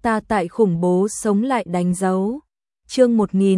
ta tại khủng bố sống lại đánh dấu. Chương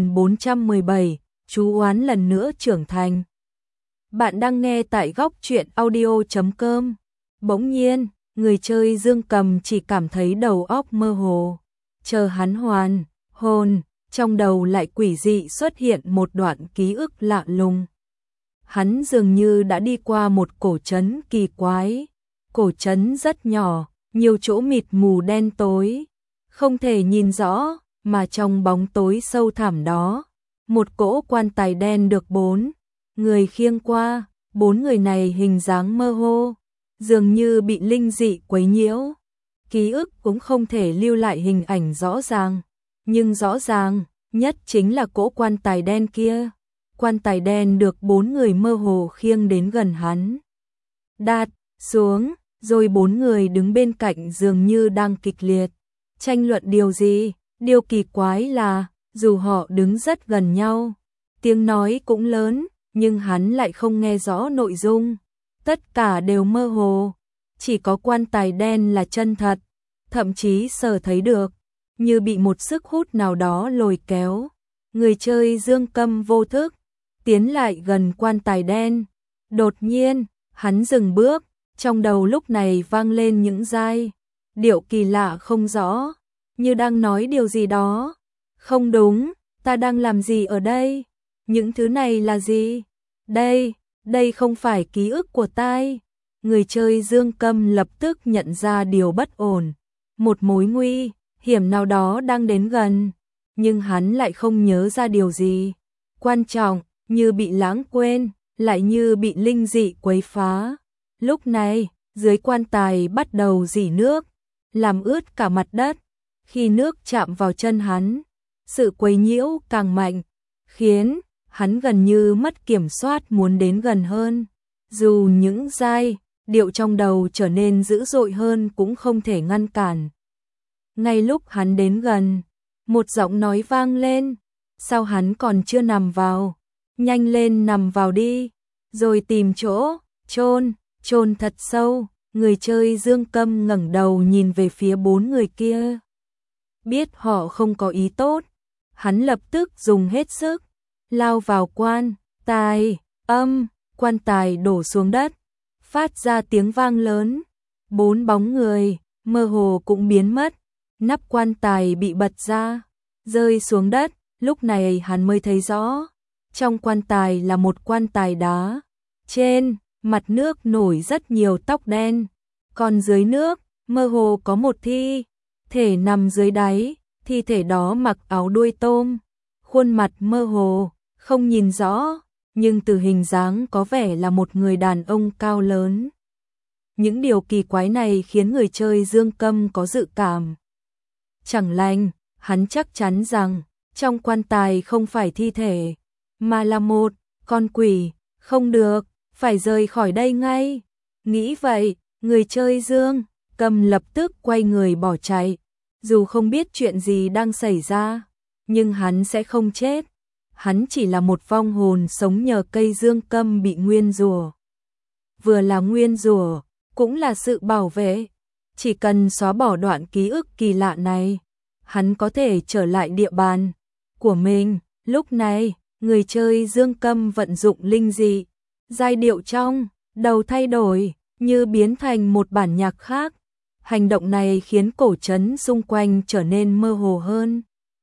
1417, chú oán lần nữa trưởng thành. Bạn đang nghe tại góc truyện audio.com. Bỗng nhiên, người chơi Dương Cầm chỉ cảm thấy đầu óc mơ hồ. Chờ hắn hoàn hồn, trong đầu lại quỷ dị xuất hiện một đoạn ký ức lạ lùng. Hắn dường như đã đi qua một cổ trấn kỳ quái. Cổ trấn rất nhỏ, nhiều chỗ mịt mù đen tối, không thể nhìn rõ, mà trong bóng tối sâu thẳm đó, một cỗ quan tài đen được 4 người khiêng qua. 4 người này hình dáng mơ hồ, dường như bị linh dị quấy nhiễu. Ký ức cũng không thể lưu lại hình ảnh rõ ràng, nhưng rõ ràng nhất chính là cỗ quan tài đen kia. Quan tài đen được 4 người mơ hồ khiêng đến gần hắn. Đặt xuống, rồi 4 người đứng bên cạnh dường như đang kịch liệt tranh luận điều gì. Điều kỳ quái là, dù họ đứng rất gần nhau, tiếng nói cũng lớn, nhưng hắn lại không nghe rõ nội dung. Tất cả đều mơ hồ, chỉ có quan tài đen là chân thật, thậm chí sờ thấy được, như bị một sức hút nào đó lôi kéo. Người chơi Dương Cầm vô thức tiến lại gần quan tài đen. Đột nhiên, hắn dừng bước, trong đầu lúc này vang lên những giai điệu kỳ lạ không rõ, như đang nói điều gì đó. Không đúng, ta đang làm gì ở đây? Những thứ này là gì? Đây không phải ký ức của tai. Người chơi Dương Cầm lập tức nhận ra điều bất ổn. Một mối nguy hiểm nào đó đang đến gần, nhưng hắn lại không nhớ ra điều gì quan trọng, như bị lãng quên, lại như bị linh dị quấy phá. Lúc này, dưới quan tài bắt đầu rỉ nước, làm ướt cả mặt đất. Khi nước chạm vào chân hắn, sự quấy nhiễu càng mạnh, khiến hắn gần như mất kiểm soát muốn đến gần hơn. Dù những giai điệu trong đầu trở nên dữ dội hơn cũng không thể ngăn cản. Ngay lúc hắn đến gần, một giọng nói vang lên. Sao hắn còn chưa nằm vào? Nhanh lên nằm vào đi, rồi tìm chỗ chôn thật sâu. Người chơi Dương Cầm ngẩng đầu nhìn về phía 4 người kia. Biết họ không có ý tốt, hắn lập tức dùng hết sức lao vào quan tài. Quan tài đổ xuống đất, phát ra tiếng vang lớn. 4 bóng người mơ hồ cũng biến mất. Nắp quan tài bị bật ra, rơi xuống đất. Lúc này hắn mới thấy rõ, trong quan tài là một quan tài đá. Trên mặt nước nổi rất nhiều tóc đen, còn dưới nước mơ hồ có một thi thể nằm dưới đáy. Thi thể đó mặc áo đuôi tôm, khuôn mặt mơ hồ, không nhìn rõ, nhưng từ hình dáng có vẻ là một người đàn ông cao lớn. Những điều kỳ quái này khiến người chơi Dương Cầm có dự cảm chẳng lành. Hắn chắc chắn rằng trong quan tài không phải thi thể, mà là một con quỷ. Không được, phải rời khỏi đây ngay. Nghĩ vậy, người chơi Dương Cầm lập tức quay người bỏ chạy. Dù không biết chuyện gì đang xảy ra, nhưng hắn sẽ không chết. Hắn chỉ là một vong hồn sống nhờ cây Dương Cầm bị nguyên rủa. Vừa là nguyên rủa, cũng là sự bảo vệ. Chỉ cần xóa bỏ đoạn ký ức kỳ lạ này, hắn có thể trở lại địa bàn của mình. Lúc này, người chơi Dương Cầm vận dụng linh dị, giai điệu trong đầu thay đổi, như biến thành một bản nhạc khác. Hành động này khiến cổ trấn xung quanh trở nên mơ hồ hơn,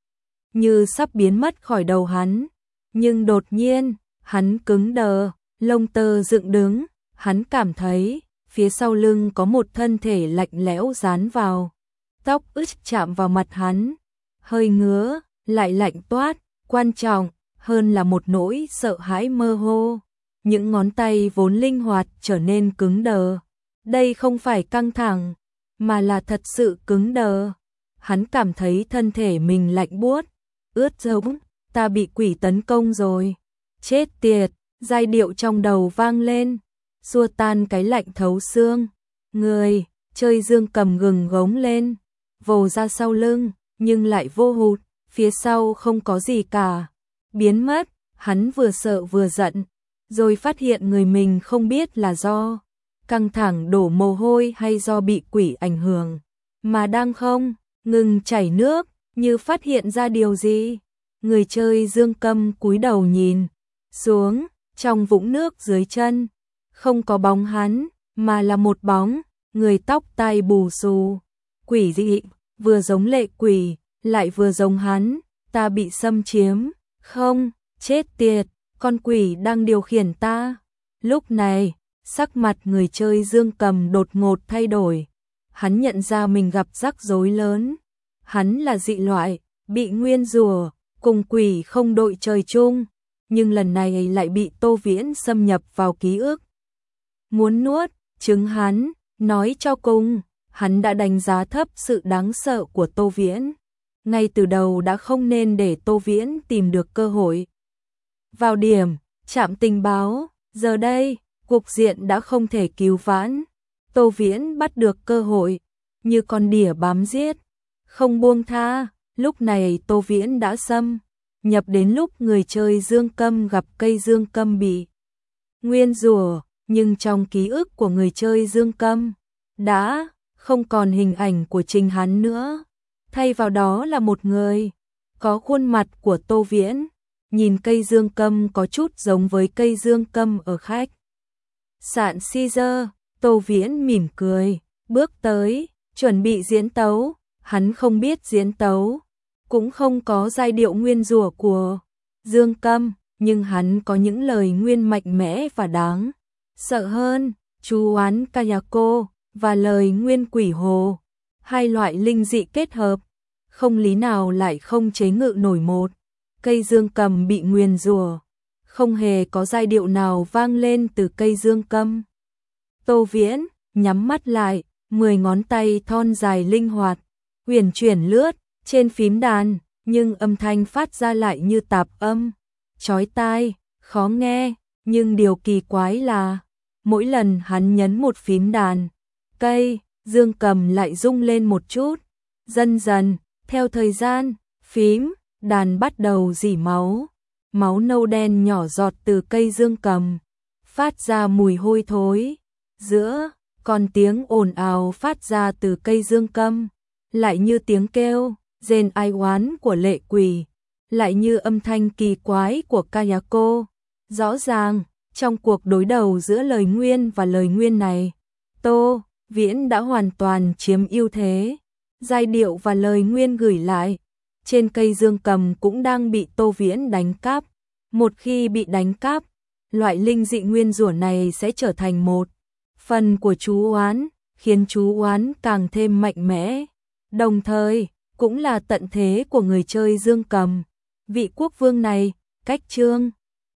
như sắp biến mất khỏi đầu hắn. Nhưng đột nhiên, hắn cứng đờ, lông tơ dựng đứng. Hắn cảm thấy phía sau lưng có một thân thể lạnh lẽo dán vào. Tóc ướt chạm vào mặt hắn, hơi ngứa, lại lạnh toát. Quan trọng hơn là một nỗi sợ hãi mơ hồ. Những ngón tay vốn linh hoạt trở nên cứng đờ. Đây không phải căng thẳng, mà là thật sự cứng đờ. Hắn cảm thấy thân thể mình lạnh buốt, ướt rỗng. Ta bị quỷ tấn công rồi. Chết tiệt, giai điệu trong đầu vang lên, xua tan cái lạnh thấu xương. Người chơi Dương Cầm gừng gống lên, vồ ra sau lưng, nhưng lại vô hụt. Phía sau không có gì cả, biến mất. Hắn vừa sợ vừa giận, rồi phát hiện người mình không biết là do căng thẳng đổ mồ hôi hay do bị quỷ ảnh hưởng, mà đang không ngừng chảy nước, như phát hiện ra điều gì. Người chơi dương cầm cúi đầu nhìn xuống, trong vũng nước dưới chân, không có bóng hắn, mà là một bóng, người tóc tai bù xù, quỷ dị, vừa giống lệ quỷ, lại vừa giống hắn, ta bị xâm chiếm, không, chết tiệt, con quỷ đang điều khiển ta. Lúc này, sắc mặt người chơi dương cầm đột ngột thay đổi, hắn nhận ra mình gặp rắc rối lớn, hắn là dị loại, bị nguyên rủa, cùng quỷ không đội trời chung, nhưng lần này lại bị Tô Viễn xâm nhập vào ký ức. Muốn nuốt trứng hắn, nói cho cùng, hắn đã đánh giá thấp sự đáng sợ của Tô Viễn. Ngay từ đầu đã không nên để Tô Viễn tìm được cơ hội. Vào điểm, trạm tình báo, giờ đây, cục diện đã không thể cứu vãn. Tô Viễn bắt được cơ hội, như con đỉa bám giết, không buông tha. Lúc này Tô Viễn đã xâm nhập đến lúc người chơi dương câm gặp cây dương câm bị nguyên rủa, nhưng trong ký ức của người chơi dương câm đã không còn hình ảnh của chính hắn nữa, thay vào đó là một người có khuôn mặt của Tô Viễn. Nhìn cây dương câm có chút giống với cây dương câm ở khách sạn Caesar, Tô Viễn mỉm cười, bước tới, chuẩn bị diễn tấu. Hắn không biết diễn tấu, cũng không có giai điệu nguyên rủa của dương câm, nhưng hắn có những lời nguyên mạnh mẽ và đáng sợ hơn, chú oán Kayako và lời nguyên quỷ hồ, hai loại linh dị kết hợp, không lý nào lại không chế ngự nổi một cây dương cầm bị nguyên rủa, không hề có giai điệu nào vang lên từ cây dương câm. Tô Viễn nhắm mắt lại, 10 ngón tay thon dài linh hoạt, huyền chuyển lướt trên phím đàn, nhưng âm thanh phát ra lại như tạp âm, chói tai, khó nghe, nhưng điều kỳ quái là mỗi lần hắn nhấn một phím đàn, cây dương cầm lại rung lên một chút. Dần dần, theo thời gian, phím đàn bắt đầu rỉ máu, máu nâu đen nhỏ giọt từ cây dương cầm, phát ra mùi hôi thối. Giữa còn tiếng ồn ào phát ra từ cây dương câm, lại như tiếng kêu rên ai oán của lệ quỷ, lại như âm thanh kỳ quái của Kayako. Rõ ràng, trong cuộc đối đầu giữa lời nguyên và lời nguyên này, Tô Viễn đã hoàn toàn chiếm ưu thế. Giai điệu và lời nguyên gửi lại trên cây dương cầm cũng đang bị Tô Viễn đánh cắp. Một khi bị đánh cắp, loại linh dị nguyên rủa này sẽ trở thành một phần của chú oán, khiến chú oán càng thêm mạnh mẽ. Đồng thời, cũng là tận thế của người chơi dương cầm. Vị quốc vương này, cách chương